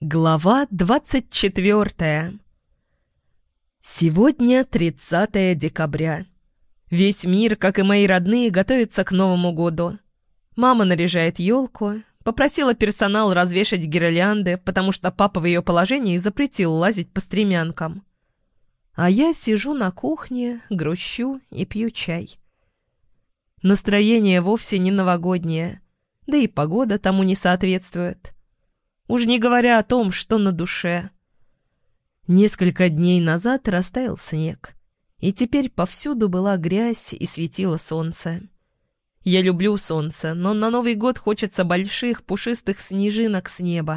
Глава 24. Сегодня 30 декабря. Весь мир, как и мои родные, готовится к Новому году. Мама наряжает елку, попросила персонал развешать гирлянды, потому что папа в ее положении запретил лазить по стремянкам. А я сижу на кухне, грущу и пью чай. Настроение вовсе не новогоднее, да и погода тому не соответствует. Уж не говоря о том, что на душе. Несколько дней назад растаял снег, и теперь повсюду была грязь и светило солнце. Я люблю солнце, но на Новый год хочется больших пушистых снежинок с неба.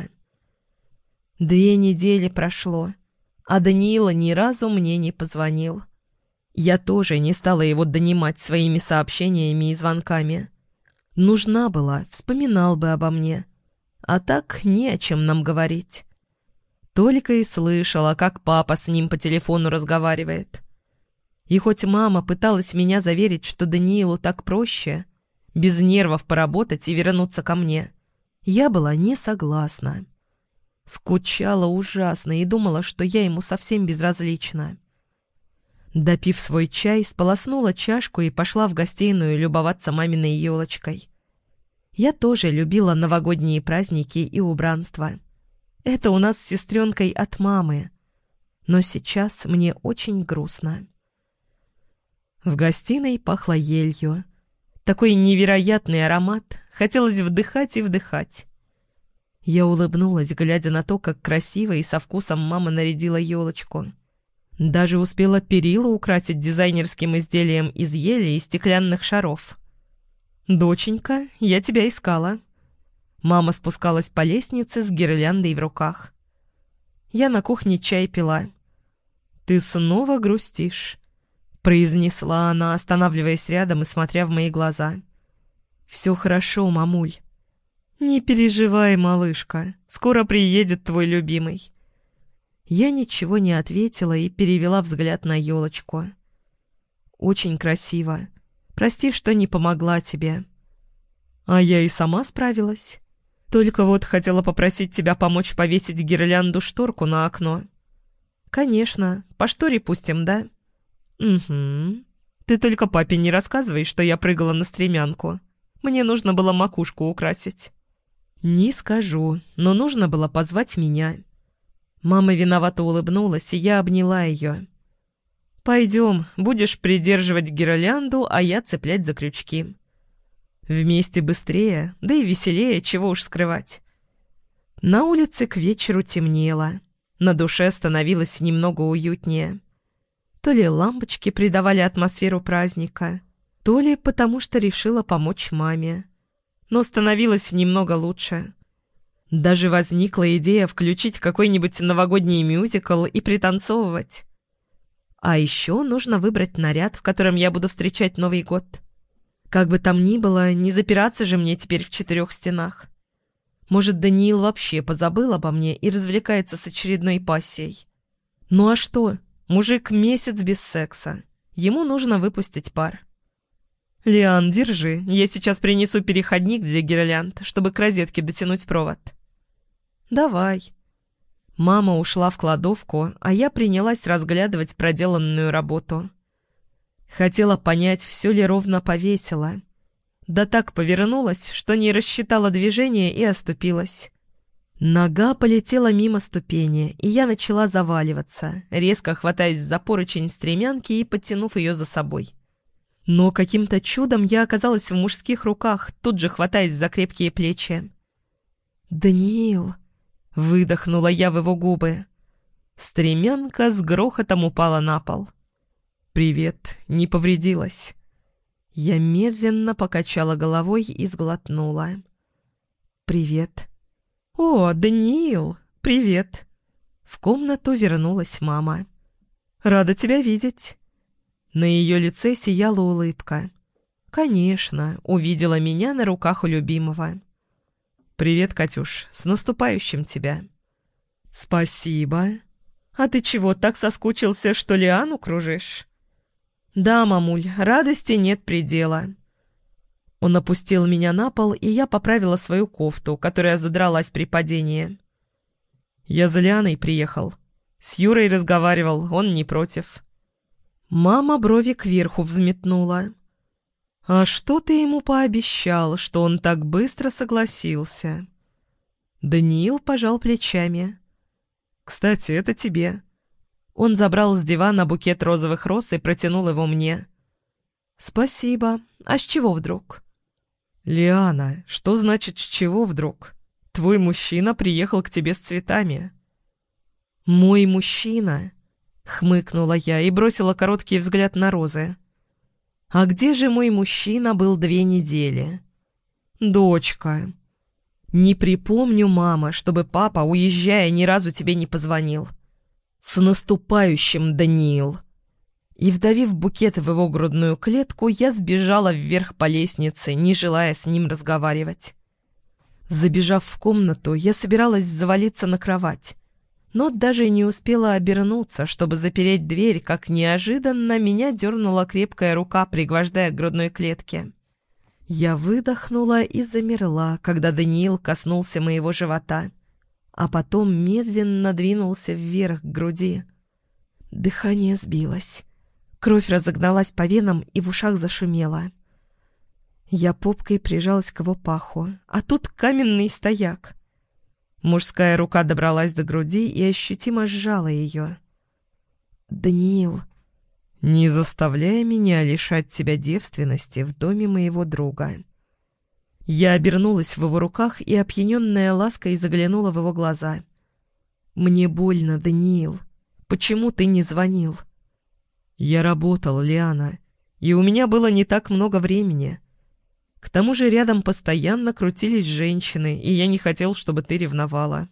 2 недели прошло, а Даниила ни разу мне не позвонил. Я тоже не стала его донимать своими сообщениями и звонками. Нужна была, вспоминал бы обо мне. А так не о чем нам говорить. Только и слышала, как папа с ним по телефону разговаривает. И хоть мама пыталась меня заверить, что Даниилу так проще, без нервов поработать и вернуться ко мне, я была не согласна. Скучала ужасно и думала, что я ему совсем безразлична. Допив свой чай, сполоснула чашку и пошла в гостиную любоваться маминой елочкой. Я тоже любила новогодние праздники и убранство. Это у нас с сестренкой от мамы. Но сейчас мне очень грустно. В гостиной пахло елью. Такой невероятный аромат. Хотелось вдыхать и вдыхать. Я улыбнулась, глядя на то, как красиво и со вкусом мама нарядила елочку. Даже успела перила украсить дизайнерским изделием из ели и стеклянных шаров. «Доченька, я тебя искала». Мама спускалась по лестнице с гирляндой в руках. Я на кухне чай пила. «Ты снова грустишь», — произнесла она, останавливаясь рядом и смотря в мои глаза. «Все хорошо, мамуль». «Не переживай, малышка, скоро приедет твой любимый». Я ничего не ответила и перевела взгляд на елочку. «Очень красиво. Прости, что не помогла тебе». «А я и сама справилась. Только вот хотела попросить тебя помочь повесить гирлянду-шторку на окно». «Конечно. По шторе пустим, да?» «Угу. Ты только папе не рассказывай, что я прыгала на стремянку. Мне нужно было макушку украсить». «Не скажу, но нужно было позвать меня». Мама виновато улыбнулась, и я обняла ее. «Пойдем, будешь придерживать гирлянду, а я цеплять за крючки. Вместе быстрее, да и веселее, чего уж скрывать». На улице к вечеру темнело. На душе становилось немного уютнее. То ли лампочки придавали атмосферу праздника, то ли потому что решила помочь маме. Но становилось немного лучше. Даже возникла идея включить какой-нибудь новогодний мюзикл и пританцовывать. А еще нужно выбрать наряд, в котором я буду встречать Новый год. Как бы там ни было, не запираться же мне теперь в 4 стенах. Может, Даниил вообще позабыл обо мне и развлекается с очередной пассией. Ну а что? Мужик месяц без секса. Ему нужно выпустить пар. «Лиан, держи, я сейчас принесу переходник для гирлянд, чтобы к розетке дотянуть провод». «Давай». Мама ушла в кладовку, а я принялась разглядывать проделанную работу. Хотела понять, все ли ровно повесила. Да так повернулась, что не рассчитала движение и оступилась. Нога полетела мимо ступени, и я начала заваливаться, резко хватаясь за поручень стремянки и подтянув ее за собой. Но каким-то чудом я оказалась в мужских руках, тут же хватаясь за крепкие плечи. «Даниил!» — выдохнула я в его губы. Стремянка с грохотом упала на пол. «Привет, не повредилась?» Я медленно покачала головой и сглотнула. «Привет». «О, Даниил, привет!» В комнату вернулась мама. «Рада тебя видеть». На ее лице сияла улыбка. «Конечно, увидела меня на руках у любимого». «Привет, Катюш, с наступающим тебя». «Спасибо. А ты чего, так соскучился, что Лиану кружишь?» «Да, мамуль, радости нет предела». Он опустил меня на пол, и я поправила свою кофту, которая задралась при падении. «Я за Лианой приехал. С Юрой разговаривал, он не против». Мама брови кверху взметнула. «А что ты ему пообещал, что он так быстро согласился?» Даниил пожал плечами. «Кстати, это тебе». Он забрал с дивана букет розовых роз и протянул его мне. «Спасибо. А с чего вдруг?» «Лиана, что значит «с чего вдруг»? Твой мужчина приехал к тебе с цветами». «Мой мужчина?» — хмыкнула я и бросила короткий взгляд на розы. «А где же мой мужчина был 2 недели?» «Дочка, не припомню, мама, чтобы папа, уезжая, ни разу тебе не позвонил. С наступающим, Даниил!» И, вдавив букет в его грудную клетку, я сбежала вверх по лестнице, не желая с ним разговаривать. Забежав в комнату, я собиралась завалиться на кровать, но даже не успела обернуться, чтобы запереть дверь, как неожиданно меня дернула крепкая рука, пригвождая к грудной клетке. Я выдохнула и замерла, когда Даниил коснулся моего живота, а потом медленно двинулся вверх к груди. Дыхание сбилось. Кровь разогналась по венам и в ушах зашумела. Я попкой прижалась к его паху, а тут каменный стояк. Мужская рука добралась до груди и ощутимо сжала ее. «Даниил, не заставляй меня лишать тебя девственности в доме моего друга». Я обернулась в его руках и, опьяненная лаской, заглянула в его глаза. «Мне больно, Даниил. Почему ты не звонил?» «Я работал, Лиана, и у меня было не так много времени. К тому же рядом постоянно крутились женщины, и я не хотел, чтобы ты ревновала».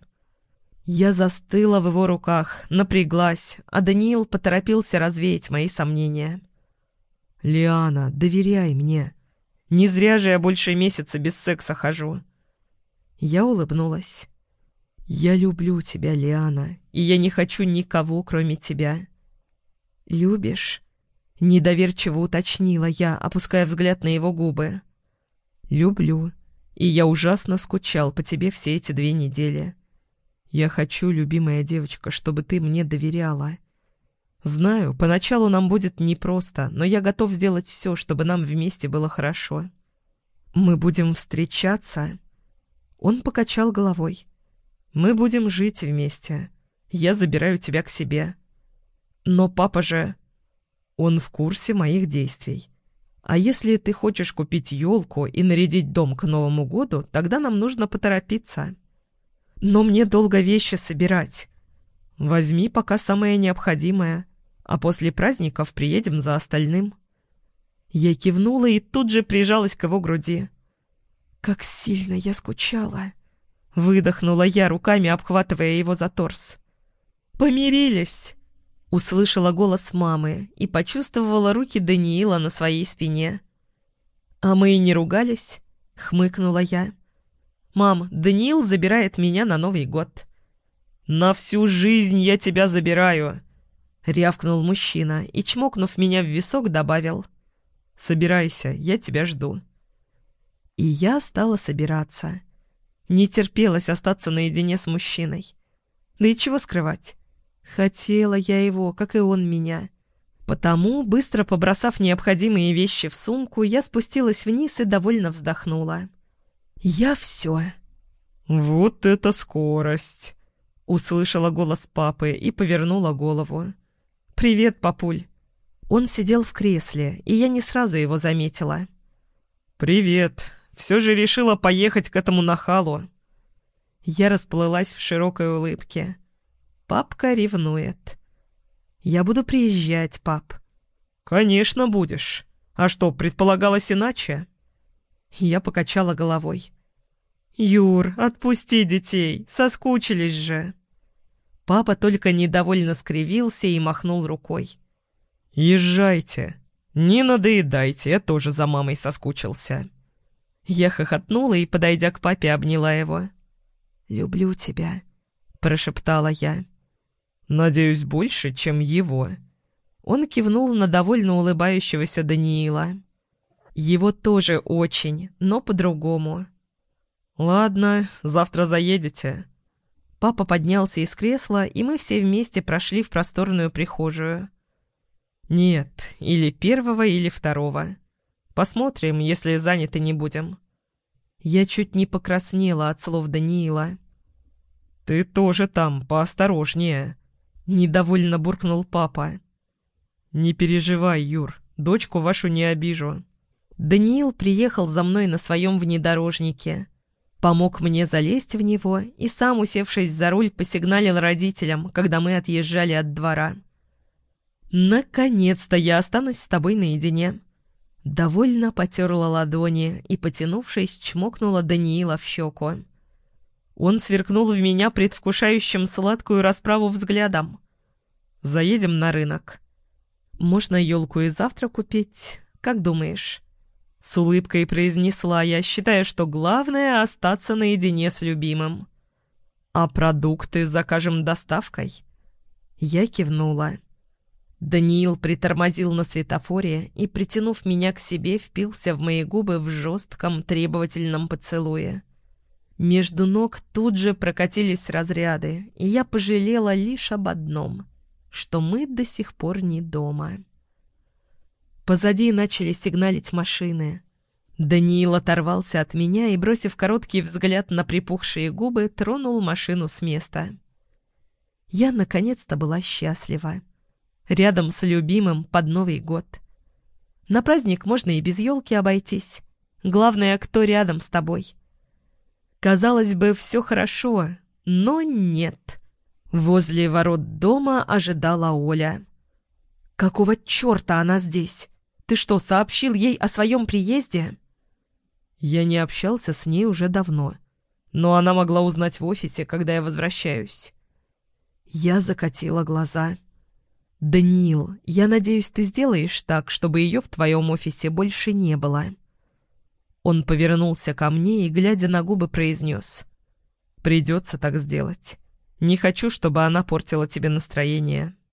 Я застыла в его руках, напряглась, а Даниил поторопился развеять мои сомнения. «Лиана, доверяй мне. Не зря же я больше месяца без секса хожу». Я улыбнулась. «Я люблю тебя, Лиана, и я не хочу никого, кроме тебя». «Любишь?» — недоверчиво уточнила я, опуская взгляд на его губы. «Люблю, и я ужасно скучал по тебе все эти 2 недели. Я хочу, любимая девочка, чтобы ты мне доверяла. Знаю, поначалу нам будет непросто, но я готов сделать все, чтобы нам вместе было хорошо. Мы будем встречаться?» Он покачал головой. «Мы будем жить вместе. Я забираю тебя к себе». «Но папа же...» «Он в курсе моих действий. А если ты хочешь купить елку и нарядить дом к Новому году, тогда нам нужно поторопиться». «Но мне долго вещи собирать». «Возьми пока самое необходимое, а после праздников приедем за остальным». Я кивнула и тут же прижалась к его груди. «Как сильно я скучала!» Выдохнула я, руками обхватывая его за торс. «Помирились!» Услышала голос мамы и почувствовала руки Даниила на своей спине. «А мы и не ругались?» — хмыкнула я. «Мам, Даниил забирает меня на Новый год». «На всю жизнь я тебя забираю!» — рявкнул мужчина и, чмокнув меня в висок, добавил: «Собирайся, я тебя жду». И я стала собираться. Не терпелось остаться наедине с мужчиной. Да и чего скрывать? Хотела я его, как и он меня. Потому, быстро побросав необходимые вещи в сумку, я спустилась вниз и довольно вздохнула. «Я все». «Вот это скорость!» — услышала голос папы и повернула голову. «Привет, папуль». Он сидел в кресле, и я не сразу его заметила. «Привет. Все же решила поехать к этому нахалу». Я расплылась в широкой улыбке. Папка ревнует. «Я буду приезжать, пап». «Конечно будешь. А что, предполагалось иначе?» Я покачала головой. «Юр, отпусти детей, соскучились же». Папа только недовольно скривился и махнул рукой. «Езжайте. Не надоедайте, я тоже за мамой соскучился». Я хохотнула и, подойдя к папе, обняла его. «Люблю тебя», — прошептала я. «Надеюсь, больше, чем его». Он кивнул на довольно улыбающегося Даниила. «Его тоже очень, но по-другому». «Ладно, завтра заедете». Папа поднялся из кресла, и мы все вместе прошли в просторную прихожую. «Нет, или первого, или второго. Посмотрим, если заняты не будем». Я чуть не покраснела от слов Даниила. «Ты тоже там, поосторожнее», — недовольно буркнул папа. «Не переживай, Юр, дочку вашу не обижу». Даниил приехал за мной на своем внедорожнике. Помог мне залезть в него и сам, усевшись за руль, посигналил родителям, когда мы отъезжали от двора. «Наконец-то я останусь с тобой наедине». Довольно потерла ладони и, потянувшись, чмокнула Даниила в щеку. Он сверкнул в меня предвкушающим сладкую расправу взглядом. «Заедем на рынок. Можно елку и завтра купить, как думаешь?» С улыбкой произнесла я, считая, что главное — остаться наедине с любимым. «А продукты закажем доставкой?» Я кивнула. Даниил притормозил на светофоре и, притянув меня к себе, впился в мои губы в жестком требовательном поцелуе. Между ног тут же прокатились разряды, и я пожалела лишь об одном — что мы до сих пор не дома. Позади начали сигналить машины. Даниил оторвался от меня и, бросив короткий взгляд на припухшие губы, тронул машину с места. Я наконец-то была счастлива. Рядом с любимым под Новый год. На праздник можно и без елки обойтись. Главное, кто рядом с тобой. Казалось бы, все хорошо, но нет. Возле ворот дома ожидала Оля. «Какого черта она здесь? Ты что, сообщил ей о своем приезде?» Я не общался с ней уже давно, но она могла узнать в офисе, когда я возвращаюсь. Я закатила глаза. «Даниил, я надеюсь, ты сделаешь так, чтобы ее в твоем офисе больше не было». Он повернулся ко мне и, глядя на губы, произнес: «Придется так сделать. Не хочу, чтобы она портила тебе настроение».